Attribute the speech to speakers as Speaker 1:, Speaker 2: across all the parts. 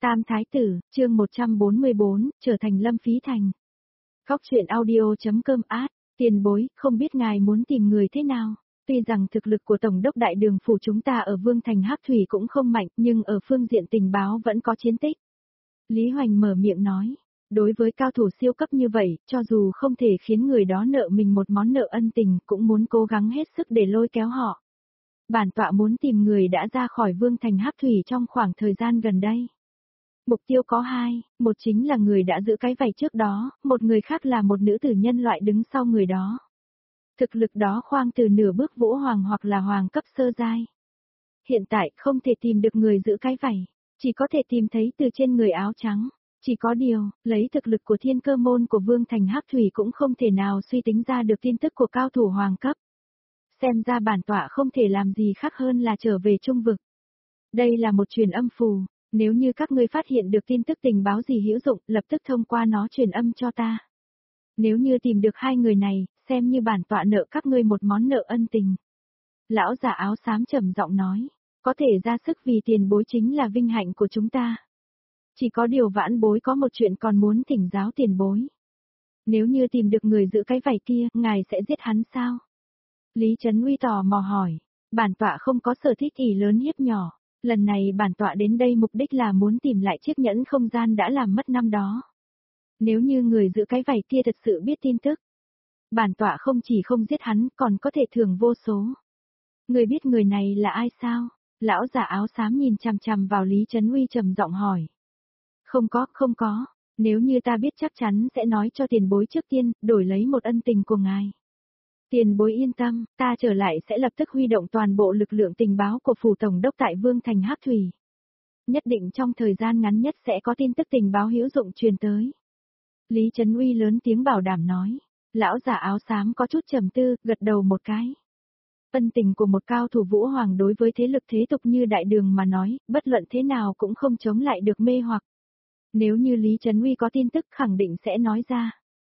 Speaker 1: Tam Thái Tử, chương 144, trở thành Lâm Phí Thành. Góc truyện audio.com ad, tiền bối, không biết ngài muốn tìm người thế nào. Tuy rằng thực lực của Tổng đốc Đại Đường phủ chúng ta ở Vương Thành Hắc Thủy cũng không mạnh, nhưng ở phương diện tình báo vẫn có chiến tích. Lý Hoành mở miệng nói, đối với cao thủ siêu cấp như vậy, cho dù không thể khiến người đó nợ mình một món nợ ân tình, cũng muốn cố gắng hết sức để lôi kéo họ. Bản tọa muốn tìm người đã ra khỏi Vương Thành Hắc Thủy trong khoảng thời gian gần đây. Mục tiêu có hai, một chính là người đã giữ cái vảy trước đó, một người khác là một nữ tử nhân loại đứng sau người đó. Thực lực đó khoang từ nửa bước vũ hoàng hoặc là hoàng cấp sơ giai. Hiện tại không thể tìm được người giữ cái vảy, chỉ có thể tìm thấy từ trên người áo trắng. Chỉ có điều, lấy thực lực của thiên cơ môn của Vương Thành Hắc Thủy cũng không thể nào suy tính ra được tin tức của cao thủ hoàng cấp. Xem ra bản tọa không thể làm gì khác hơn là trở về trung vực. Đây là một truyền âm phù. Nếu như các ngươi phát hiện được tin tức tình báo gì hữu dụng, lập tức thông qua nó truyền âm cho ta. Nếu như tìm được hai người này, xem như bản tọa nợ các ngươi một món nợ ân tình. Lão già áo xám trầm giọng nói, có thể ra sức vì tiền bối chính là vinh hạnh của chúng ta. Chỉ có điều vãn bối có một chuyện còn muốn thỉnh giáo tiền bối. Nếu như tìm được người giữ cái vảy kia, ngài sẽ giết hắn sao? Lý Trấn Uy tò mò hỏi, bản tọa không có sở thích ỷ lớn hiếp nhỏ. Lần này bản tọa đến đây mục đích là muốn tìm lại chiếc nhẫn không gian đã làm mất năm đó. Nếu như người giữ cái vảy kia thật sự biết tin tức, bản tọa không chỉ không giết hắn còn có thể thưởng vô số. Người biết người này là ai sao? Lão già áo xám nhìn chằm chằm vào Lý Trấn Uy trầm giọng hỏi. Không có, nếu như ta biết chắc chắn sẽ nói cho tiền bối trước tiên, đổi lấy một ân tình của ngài. Tiền bối yên tâm, ta trở lại sẽ lập tức huy động toàn bộ lực lượng tình báo của phủ tổng đốc tại Vương Thành Hắc Thủy. Nhất định trong thời gian ngắn nhất sẽ có tin tức tình báo hữu dụng truyền tới. Lý Trấn Uy lớn tiếng bảo đảm nói. Lão già áo xám có chút trầm tư, gật đầu một cái. Ân tình của một cao thủ vũ hoàng đối với thế lực thế tục như Đại Đường mà nói, bất luận thế nào cũng không chống lại được mê hoặc. Nếu như Lý Trấn Uy có tin tức khẳng định sẽ nói ra.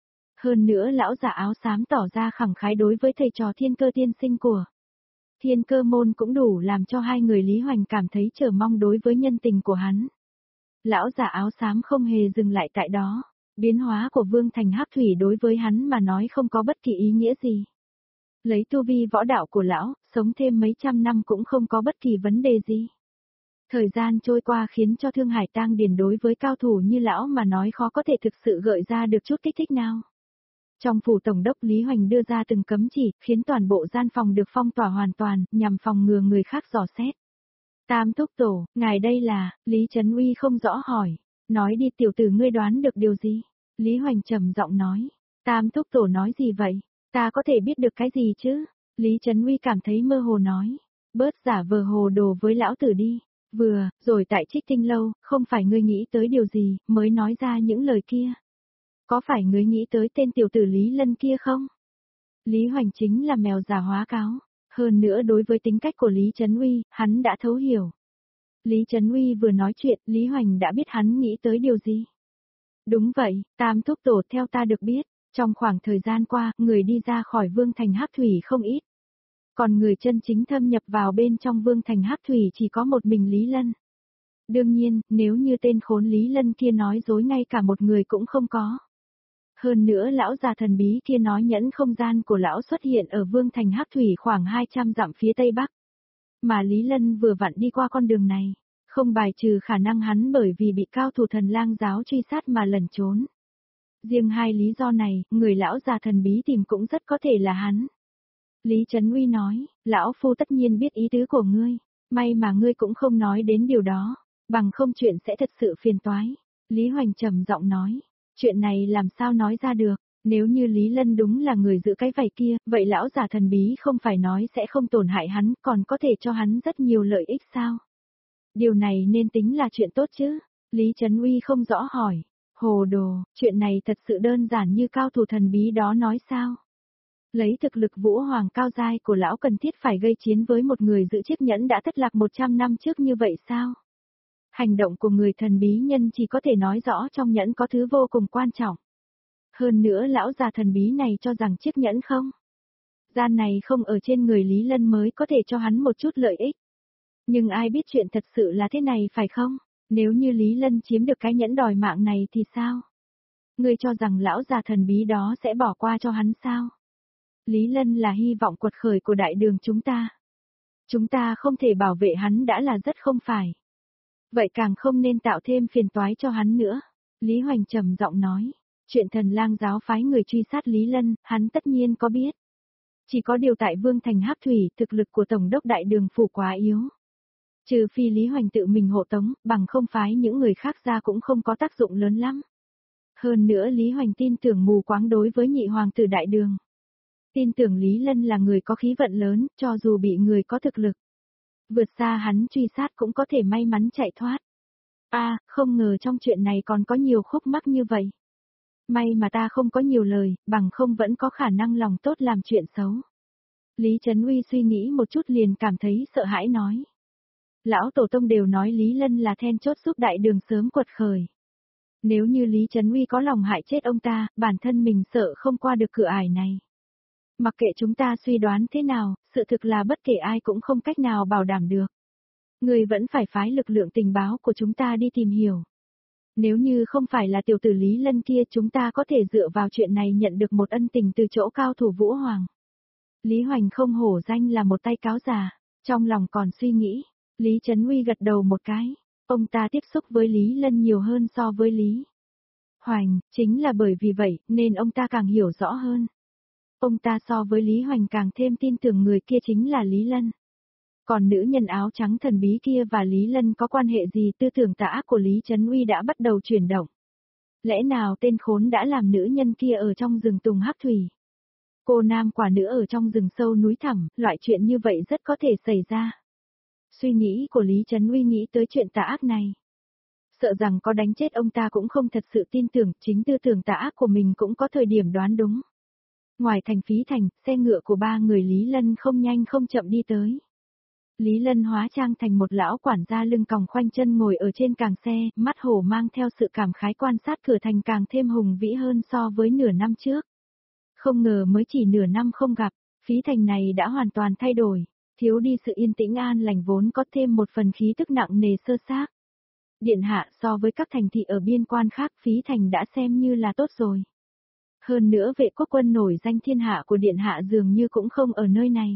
Speaker 1: Hơn nữa lão già áo xám tỏ ra khẳng khái đối với thầy trò thiên cơ tiên sinh của thiên cơ môn cũng đủ làm cho hai người Lý Hoành cảm thấy chờ mong đối với nhân tình của hắn. Lão già áo xám không hề dừng lại tại đó, biến hóa của Vương Thành Hắc Thủy đối với hắn mà nói không có bất kỳ ý nghĩa gì. Lấy tu vi võ đạo của lão, sống thêm mấy trăm năm cũng không có bất kỳ vấn đề gì. Thời gian trôi qua khiến cho Thương Hải Tang Điền đối với cao thủ như lão mà nói khó có thể thực sự gợi ra được chút kích thích nào. Trong phủ tổng đốc Lý Hoành đưa ra từng cấm chỉ, khiến toàn bộ gian phòng được phong tỏa hoàn toàn, nhằm phòng ngừa người khác dò xét. Tam thúc tổ, ngài đây là, Lý Trấn Uy không rõ hỏi. Nói đi tiểu tử ngươi đoán được điều gì? Lý Hoành trầm giọng nói. Tam thúc tổ nói gì vậy? Ta có thể biết được cái gì chứ? Lý Trấn Uy cảm thấy mơ hồ nói. Bớt giả vờ hồ đồ với lão tử đi. Vừa, rồi tại Trích Tinh Lâu, không phải ngươi nghĩ tới điều gì, mới nói ra những lời kia. Có phải ngươi nghĩ tới tên tiểu tử Lý Lân kia không? Lý Hoành chính là mèo già hóa cáo. Hơn nữa đối với tính cách của Lý Trấn Uy, hắn đã thấu hiểu. Lý Trấn Uy vừa nói chuyện, Lý Hoành đã biết hắn nghĩ tới điều gì. Đúng vậy, Tam thúc tổ theo ta được biết, trong khoảng thời gian qua, người đi ra khỏi Vương Thành Hắc Thủy không ít. Còn người chân chính thâm nhập vào bên trong Vương Thành Hắc Thủy chỉ có một mình Lý Lân. Đương nhiên, nếu như tên khốn Lý Lân kia nói dối ngay cả một người cũng không có. Hơn nữa lão già thần bí kia nói nhẫn không gian của lão xuất hiện ở Vương Thành Hắc Thủy khoảng 200 dặm phía tây bắc. Mà Lý Lân vừa vặn đi qua con đường này, không bài trừ khả năng hắn bởi vì bị cao thủ thần lang giáo truy sát mà lẩn trốn. Riêng hai lý do này, người lão già thần bí tìm cũng rất có thể là hắn. Lý Trấn Uy nói, lão phu tất nhiên biết ý tứ của ngươi, may mà ngươi cũng không nói đến điều đó, bằng không chuyện sẽ thật sự phiền toái. Lý Hoành trầm giọng nói, chuyện này làm sao nói ra được, nếu như Lý Lân đúng là người giữ cái vảy kia, vậy lão già thần bí không phải nói sẽ không tổn hại hắn, còn có thể cho hắn rất nhiều lợi ích sao? Điều này nên tính là chuyện tốt chứ? Lý Trấn Uy không rõ hỏi, hồ đồ, chuyện này thật sự đơn giản như cao thủ thần bí đó nói sao? Lấy thực lực vũ hoàng cao giai của lão cần thiết phải gây chiến với một người giữ chiếc nhẫn đã thất lạc 100 năm trước như vậy sao? Hành động của người thần bí nhân chỉ có thể nói rõ trong nhẫn có thứ vô cùng quan trọng. Hơn nữa lão già thần bí này cho rằng chiếc nhẫn không gian này không ở trên người Lý Lân mới có thể cho hắn một chút lợi ích. Nhưng ai biết chuyện thật sự là thế này phải không? Nếu như Lý Lân chiếm được cái nhẫn đòi mạng này thì sao? Ngươi cho rằng lão già thần bí đó sẽ bỏ qua cho hắn sao? Lý Lân là hy vọng quật khởi của đại đường chúng ta. Chúng ta không thể bảo vệ hắn đã là rất không phải. Vậy càng không nên tạo thêm phiền toái cho hắn nữa. Lý Hoành trầm giọng nói. Chuyện Thần Lang giáo phái người truy sát Lý Lân, hắn tất nhiên có biết. Chỉ có điều tại Vương Thành Hắc Thủy, thực lực của Tổng đốc Đại Đường Phủ quá yếu. Trừ phi Lý Hoành tự mình hộ tống, bằng không phái những người khác ra cũng không có tác dụng lớn lắm. Hơn nữa Lý Hoành tin tưởng mù quáng đối với nhị hoàng tử Đại Đường. Tin tưởng Lý Lân là người có khí vận lớn, cho dù bị người có thực lực. Vượt xa hắn truy sát cũng có thể may mắn chạy thoát. Không ngờ trong chuyện này còn có nhiều khúc mắc như vậy. May mà ta không có nhiều lời, bằng không vẫn có khả năng lòng tốt làm chuyện xấu. Lý Trấn Uy suy nghĩ một chút liền cảm thấy sợ hãi nói. Lão Tổ Tông đều nói Lý Lân là then chốt giúp đại đường sớm quật khởi. Nếu như Lý Trấn Uy có lòng hại chết ông ta, bản thân mình sợ không qua được cửa ải này. Mặc kệ chúng ta suy đoán thế nào, sự thực là bất kể ai cũng không cách nào bảo đảm được. Người vẫn phải phái lực lượng tình báo của chúng ta đi tìm hiểu. Nếu như không phải là tiểu tử Lý Lân kia chúng ta có thể dựa vào chuyện này nhận được một ân tình từ chỗ cao thủ Vũ Hoàng. Lý Hoành không hổ danh là một tay cáo già, trong lòng còn suy nghĩ. Lý Trấn Uy gật đầu một cái, ông ta tiếp xúc với Lý Lân nhiều hơn so với Lý Hoành, chính là bởi vì vậy nên ông ta càng hiểu rõ hơn. Ông ta so với Lý Hoành càng thêm tin tưởng người kia chính là Lý Lân. Còn nữ nhân áo trắng thần bí kia và Lý Lân có quan hệ gì? Tư tưởng tà ác của Lý Trấn Uy đã bắt đầu chuyển động. Lẽ nào tên khốn đã làm nữ nhân kia ở trong rừng tùng hắc thủy? Cô nam quả nữ ở trong rừng sâu núi thẳm, loại chuyện như vậy rất có thể xảy ra. Suy nghĩ của Lý Trấn Uy nghĩ tới chuyện tà ác này. Sợ rằng có đánh chết ông ta cũng không thật sự tin tưởng, chính tư tưởng tà ác của mình cũng có thời điểm đoán đúng. Ngoài thành Phí Thành, xe ngựa của ba người Lý Lân không nhanh không chậm đi tới. Lý Lân hóa trang thành một lão quản gia lưng còng khoanh chân ngồi ở trên càng xe, mắt hổ mang theo sự cảm khái quan sát cửa thành càng thêm hùng vĩ hơn so với nửa năm trước. Không ngờ mới chỉ nửa năm không gặp, Phí Thành này đã hoàn toàn thay đổi, thiếu đi sự yên tĩnh an lành vốn có thêm một phần khí tức nặng nề sơ xác. Điện hạ so với các thành thị ở biên quan khác Phí Thành đã xem như là tốt rồi. Hơn nữa vệ quốc quân nổi danh thiên hạ của điện hạ dường như cũng không ở nơi này.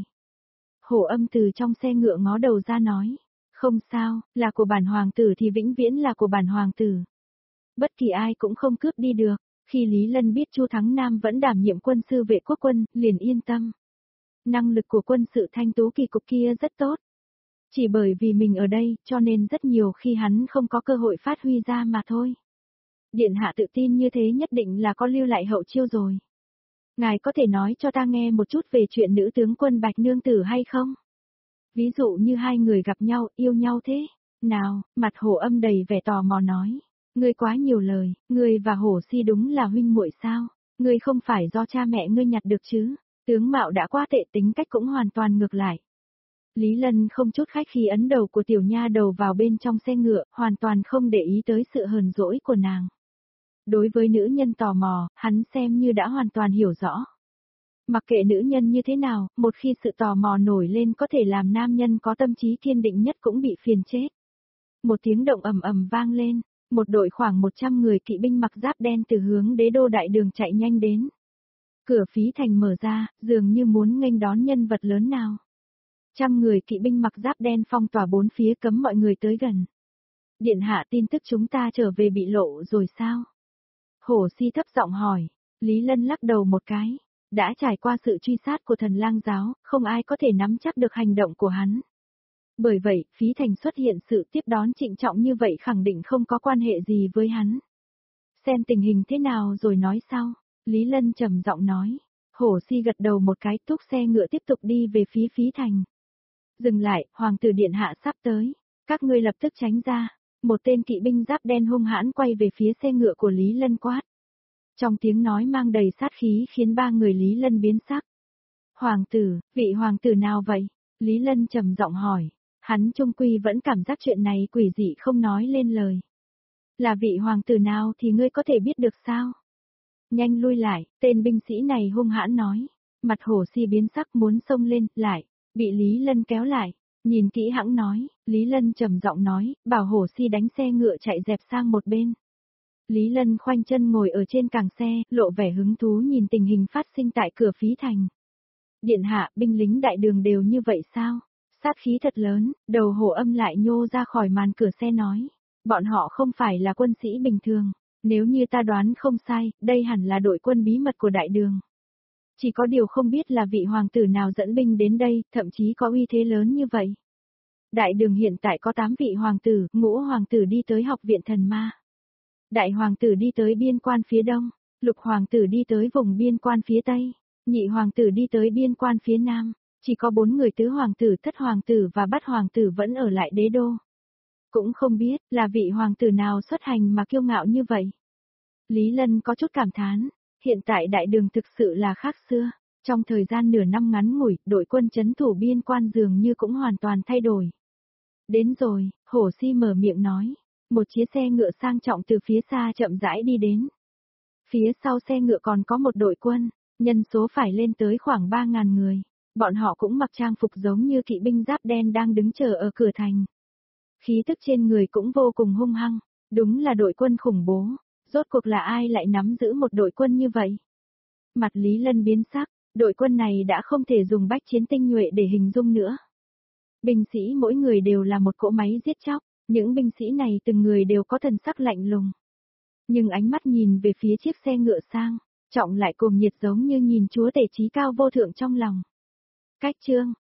Speaker 1: Hổ Âm từ trong xe ngựa ngó đầu ra nói, không sao, là của bản hoàng tử thì vĩnh viễn là của bản hoàng tử. Bất kỳ ai cũng không cướp đi được, khi Lý Lân biết Chu Thắng Nam vẫn đảm nhiệm quân sư vệ quốc quân, liền yên tâm. Năng lực của quân sự Thanh Tú kỳ cục kia rất tốt. Chỉ bởi vì mình ở đây, cho nên rất nhiều khi hắn không có cơ hội phát huy ra mà thôi. Điện hạ tự tin như thế nhất định là có lưu lại hậu chiêu rồi. Ngài có thể nói cho ta nghe một chút về chuyện nữ tướng quân Bạch Nương Tử hay không? Ví dụ như hai người gặp nhau, yêu nhau thế. Nào, mặt Hổ Âm đầy vẻ tò mò nói. Ngươi quá nhiều lời, ngươi và Hổ Si đúng là huynh muội sao? Ngươi không phải do cha mẹ ngươi nhặt được chứ? Tướng mạo đã quá tệ, tính cách cũng hoàn toàn ngược lại. Lý Lân không chút khách khí ấn đầu của tiểu nha đầu vào bên trong xe ngựa, hoàn toàn không để ý tới sự hờn dỗi của nàng. Đối với nữ nhân tò mò, hắn xem như đã hoàn toàn hiểu rõ. Mặc kệ nữ nhân như thế nào, một khi sự tò mò nổi lên có thể làm nam nhân có tâm trí kiên định nhất cũng bị phiền chết. Một tiếng động ầm ầm vang lên, một đội khoảng 100 người kỵ binh mặc giáp đen từ hướng đế đô đại đường chạy nhanh đến. Cửa Phí Thành mở ra, dường như muốn nghênh đón nhân vật lớn nào. Trăm người kỵ binh mặc giáp đen phong tỏa bốn phía cấm mọi người tới gần. Điện hạ tin tức chúng ta trở về bị lộ rồi sao? Hổ Si thấp giọng hỏi, Lý Lân lắc đầu một cái. Đã trải qua sự truy sát của Thần Lang giáo, không ai có thể nắm chắc được hành động của hắn. Bởi vậy, Phí Thành xuất hiện sự tiếp đón trịnh trọng như vậy khẳng định không có quan hệ gì với hắn. Xem tình hình thế nào rồi nói sau, Lý Lân trầm giọng nói. Hổ Si gật đầu một cái, thúc xe ngựa tiếp tục đi về phía Phí Thành. Dừng lại, hoàng tử điện hạ sắp tới, các ngươi lập tức tránh ra. Một tên kỵ binh giáp đen hung hãn quay về phía xe ngựa của Lý Lân quát. Trong tiếng nói mang đầy sát khí khiến ba người Lý Lân biến sắc. Hoàng tử, vị hoàng tử nào vậy? Lý Lân trầm giọng hỏi. Hắn trung quy vẫn cảm giác chuyện này quỷ dị không nói lên lời. Là vị hoàng tử nào thì ngươi có thể biết được sao? Nhanh lui lại, tên binh sĩ này hung hãn nói. Mặt Hổ Si biến sắc muốn xông lên, lại, bị Lý Lân kéo lại. Nhìn kỹ hãng nói, Lý Lân trầm giọng nói, bảo Hổ Si đánh xe ngựa chạy dẹp sang một bên. Lý Lân khoanh chân ngồi ở trên càng xe, lộ vẻ hứng thú nhìn tình hình phát sinh tại cửa Phí Thành. Điện hạ, binh lính đại đường đều như vậy sao? Sát khí thật lớn, đầu Hổ Âm lại nhô ra khỏi màn cửa xe nói. Bọn họ không phải là quân sĩ bình thường, nếu như ta đoán không sai, đây hẳn là đội quân bí mật của đại đường. Chỉ có điều không biết là vị hoàng tử nào dẫn binh đến đây, thậm chí có uy thế lớn như vậy. Đại đường hiện tại có 8 vị hoàng tử, ngũ hoàng tử đi tới học viện thần ma. Đại hoàng tử đi tới biên quan phía đông, lục hoàng tử đi tới vùng biên quan phía tây, nhị hoàng tử đi tới biên quan phía nam, chỉ có 4 người tứ hoàng tử, thất hoàng tử và bát hoàng tử vẫn ở lại đế đô. Cũng không biết là vị hoàng tử nào xuất hành mà kiêu ngạo như vậy. Lý Lân có chút cảm thán, hiện tại đại đường thực sự là khác xưa, trong thời gian nửa năm ngắn ngủi, đội quân trấn thủ biên quan dường như cũng hoàn toàn thay đổi. Đến rồi, Hổ Si mở miệng nói. Một chiếc xe ngựa sang trọng từ phía xa chậm rãi đi đến. Phía sau xe ngựa còn có một đội quân, nhân số phải lên tới khoảng 3.000 người. Bọn họ cũng mặc trang phục giống như kỵ binh giáp đen đang đứng chờ ở cửa thành. Khí tức trên người cũng vô cùng hung hăng, đúng là đội quân khủng bố. Rốt cuộc là ai lại nắm giữ một đội quân như vậy? Mặt Lý Lân biến sắc, đội quân này đã không thể dùng bách chiến tinh nhuệ để hình dung nữa. Binh sĩ mỗi người đều là một cỗ máy giết chóc. Những binh sĩ này từng người đều có thần sắc lạnh lùng. Nhưng ánh mắt nhìn về phía chiếc xe ngựa sang, trọng lại cùng nhiệt giống như nhìn chúa tể chí cao vô thượng trong lòng. Cách chương,